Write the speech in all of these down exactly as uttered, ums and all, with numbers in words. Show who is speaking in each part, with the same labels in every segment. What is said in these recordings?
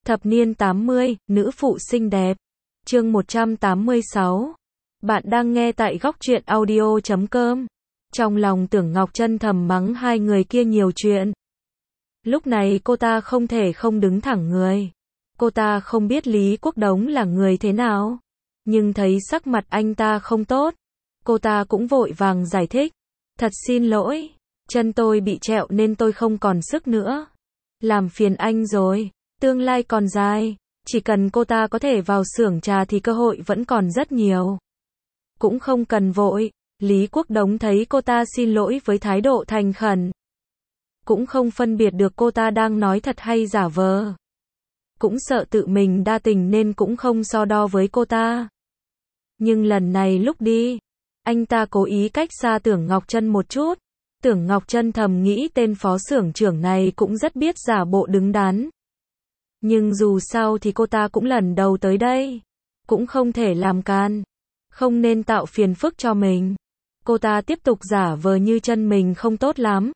Speaker 1: Thập niên tám mươi, nữ phụ xinh đẹp. Chương một trăm tám mươi sáu. Bạn đang nghe tại góc truyện audio chấm com. Trong lòng Tưởng Ngọc Trân thầm mắng hai người kia nhiều chuyện. Lúc này cô ta không thể không đứng thẳng người. Cô ta không biết Lý Quốc Đống là người thế nào, nhưng thấy sắc mặt anh ta không tốt, cô ta cũng vội vàng giải thích. Thật xin lỗi, chân tôi bị trẹo nên tôi không còn sức nữa. Làm phiền anh rồi, tương lai còn dài, chỉ cần cô ta có thể vào xưởng trà thì cơ hội vẫn còn rất nhiều. Cũng không cần vội, Lý Quốc Đống thấy cô ta xin lỗi với thái độ thành khẩn. Cũng không phân biệt được cô ta đang nói thật hay giả vờ. Cũng sợ tự mình đa tình nên cũng không so đo với cô ta. Nhưng lần này lúc đi, anh ta cố ý cách xa Tưởng Ngọc Trân một chút. Tưởng Ngọc Trân thầm nghĩ tên phó xưởng trưởng này cũng rất biết giả bộ đứng đắn. Nhưng dù sao thì cô ta cũng lần đầu tới đây, cũng không thể làm can, không nên tạo phiền phức cho mình. Cô ta tiếp tục giả vờ như chân mình không tốt lắm.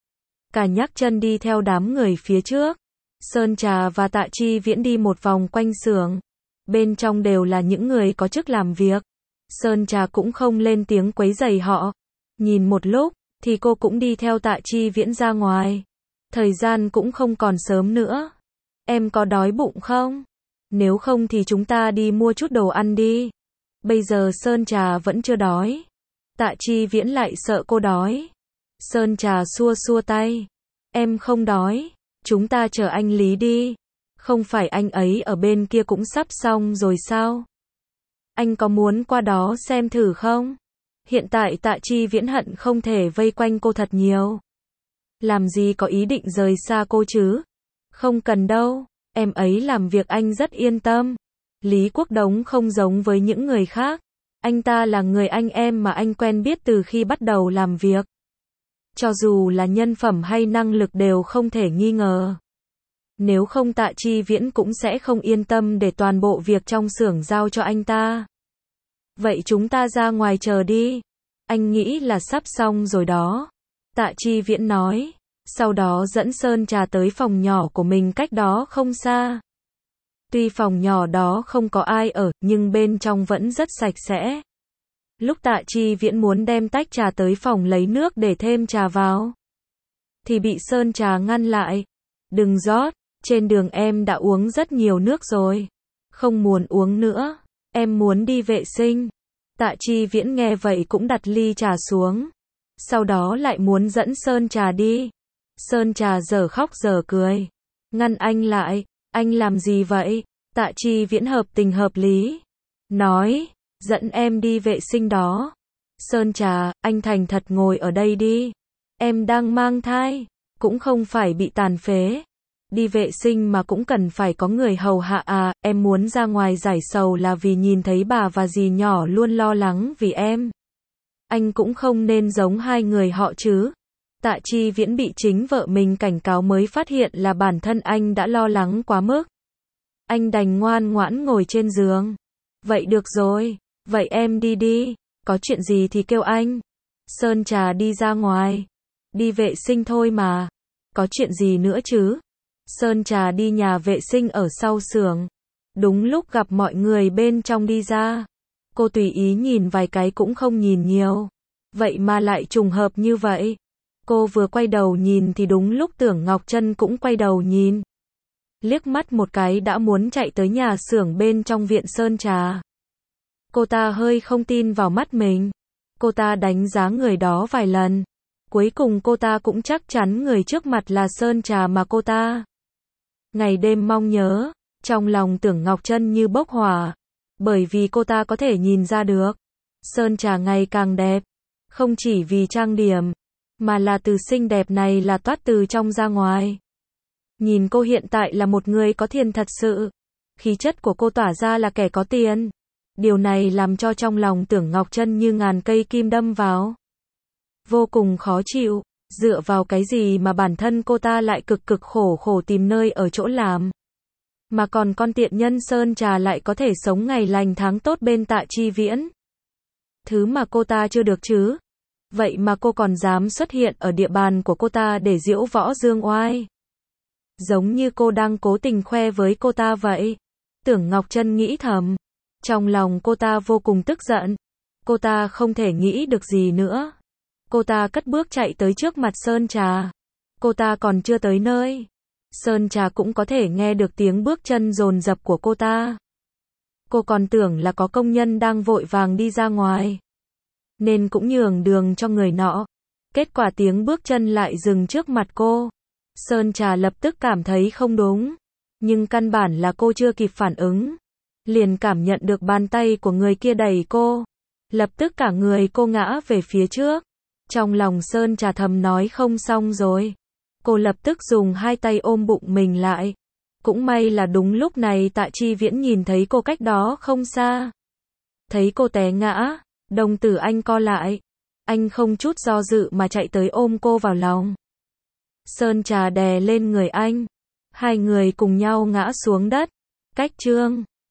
Speaker 1: Cả nhắc chân đi theo đám người phía trước. Sơn Trà và Tạ Chi Viễn đi một vòng quanh xưởng. Bên trong đều là những người có chức làm việc. Sơn Trà cũng không lên tiếng quấy rầy họ. Nhìn một lúc, thì cô cũng đi theo Tạ Chi Viễn ra ngoài. Thời gian cũng không còn sớm nữa. Em có đói bụng không? Nếu không thì chúng ta đi mua chút đồ ăn đi. Bây giờ Sơn Trà vẫn chưa đói. Tạ Chi Viễn lại sợ cô đói. Sơn Trà xua xua tay. Em không đói. Chúng ta chờ anh Lý đi. Không phải anh ấy ở bên kia cũng sắp xong rồi sao? Anh có muốn qua đó xem thử không? Hiện tại Tạ Chi Viễn hận không thể vây quanh cô thật nhiều. Làm gì có ý định rời xa cô chứ? Không cần đâu, em ấy làm việc anh rất yên tâm. Lý Quốc Đống không giống với những người khác. Anh ta là người anh em mà anh quen biết từ khi bắt đầu làm việc. Cho dù là nhân phẩm hay năng lực đều không thể nghi ngờ. Nếu không Tạ Chi Viễn cũng sẽ không yên tâm để toàn bộ việc trong xưởng giao cho anh ta. Vậy chúng ta ra ngoài chờ đi. Anh nghĩ là sắp xong rồi đó. Tạ Chi Viễn nói. Sau đó dẫn Sơn Trà tới phòng nhỏ của mình cách đó không xa. Tuy phòng nhỏ đó không có ai ở, nhưng bên trong vẫn rất sạch sẽ. Lúc Tạ Chi Viễn muốn đem tách trà tới phòng lấy nước để thêm trà vào, thì bị Sơn Trà ngăn lại. Đừng rót, trên đường em đã uống rất nhiều nước rồi. Không muốn uống nữa, em muốn đi vệ sinh. Tạ Chi Viễn nghe vậy cũng đặt ly trà xuống. Sau đó lại muốn dẫn Sơn Trà đi. Sơn Trà giờ khóc giờ cười. Ngăn anh lại, anh làm gì vậy? Tạ Chi Viễn hợp tình hợp lý. Nói, dẫn em đi vệ sinh đó. Sơn Trà, anh thành thật ngồi ở đây đi. Em đang mang thai, cũng không phải bị tàn phế. Đi vệ sinh mà cũng cần phải có người hầu hạ à, em muốn ra ngoài giải sầu là vì nhìn thấy bà và dì nhỏ luôn lo lắng vì em. Anh cũng không nên giống hai người họ chứ. Tạ Chi Viễn bị chính vợ mình cảnh cáo mới phát hiện là bản thân anh đã lo lắng quá mức. Anh đành ngoan ngoãn ngồi trên giường. Vậy được rồi, vậy em đi đi, có chuyện gì thì kêu anh. Sơn Trà đi ra ngoài. Đi vệ sinh thôi mà. Có chuyện gì nữa chứ? Sơn Trà đi nhà vệ sinh ở sau xưởng. Đúng lúc gặp mọi người bên trong đi ra. Cô tùy ý nhìn vài cái cũng không nhìn nhiều. Vậy mà lại trùng hợp như vậy. Cô vừa quay đầu nhìn thì đúng lúc Tưởng Ngọc Trân cũng quay đầu nhìn. Liếc mắt một cái đã muốn chạy tới nhà xưởng bên trong viện Sơn Trà. Cô ta hơi không tin vào mắt mình. Cô ta đánh giá người đó vài lần. Cuối cùng cô ta cũng chắc chắn người trước mặt là Sơn Trà mà cô ta ngày đêm mong nhớ. Trong lòng Tưởng Ngọc Trân như bốc hỏa. Bởi vì cô ta có thể nhìn ra được. Sơn Trà ngày càng đẹp. Không chỉ vì trang điểm, mà là từ xinh đẹp này là toát từ trong ra ngoài. Nhìn cô hiện tại là một người có tiền thật sự. Khí chất của cô tỏa ra là kẻ có tiền. Điều này làm cho trong lòng Tưởng Ngọc Trân như ngàn cây kim đâm vào. Vô cùng khó chịu. Dựa vào cái gì mà bản thân cô ta lại cực cực khổ khổ tìm nơi ở chỗ làm. Mà còn con tiện nhân Sơn Trà lại có thể sống ngày lành tháng tốt bên Tạ Chi Viễn. Thứ mà cô ta chưa được chứ. Vậy mà cô còn dám xuất hiện ở địa bàn của cô ta để diễu võ dương oai. Giống như cô đang cố tình khoe với cô ta vậy. Tưởng Ngọc Trân nghĩ thầm. Trong lòng cô ta vô cùng tức giận. Cô ta không thể nghĩ được gì nữa. Cô ta cất bước chạy tới trước mặt Sơn Trà. Cô ta còn chưa tới nơi. Sơn Trà cũng có thể nghe được tiếng bước chân dồn dập của cô ta. Cô còn tưởng là có công nhân đang vội vàng đi ra ngoài, nên cũng nhường đường cho người nọ. Kết quả tiếng bước chân lại dừng trước mặt cô. Sơn Trà lập tức cảm thấy không đúng. Nhưng căn bản là cô chưa kịp phản ứng. Liền cảm nhận được bàn tay của người kia đẩy cô. Lập tức cả người cô ngã về phía trước. Trong lòng Sơn Trà thầm nói không xong rồi. Cô lập tức dùng hai tay ôm bụng mình lại. Cũng may là đúng lúc này Tạ Chi Viễn nhìn thấy cô cách đó không xa. Thấy cô té ngã, đồng tử anh co lại. Anh không chút do dự mà chạy tới ôm cô vào lòng. Sơn Trà đè lên người anh. Hai người cùng nhau ngã xuống đất. Cách chương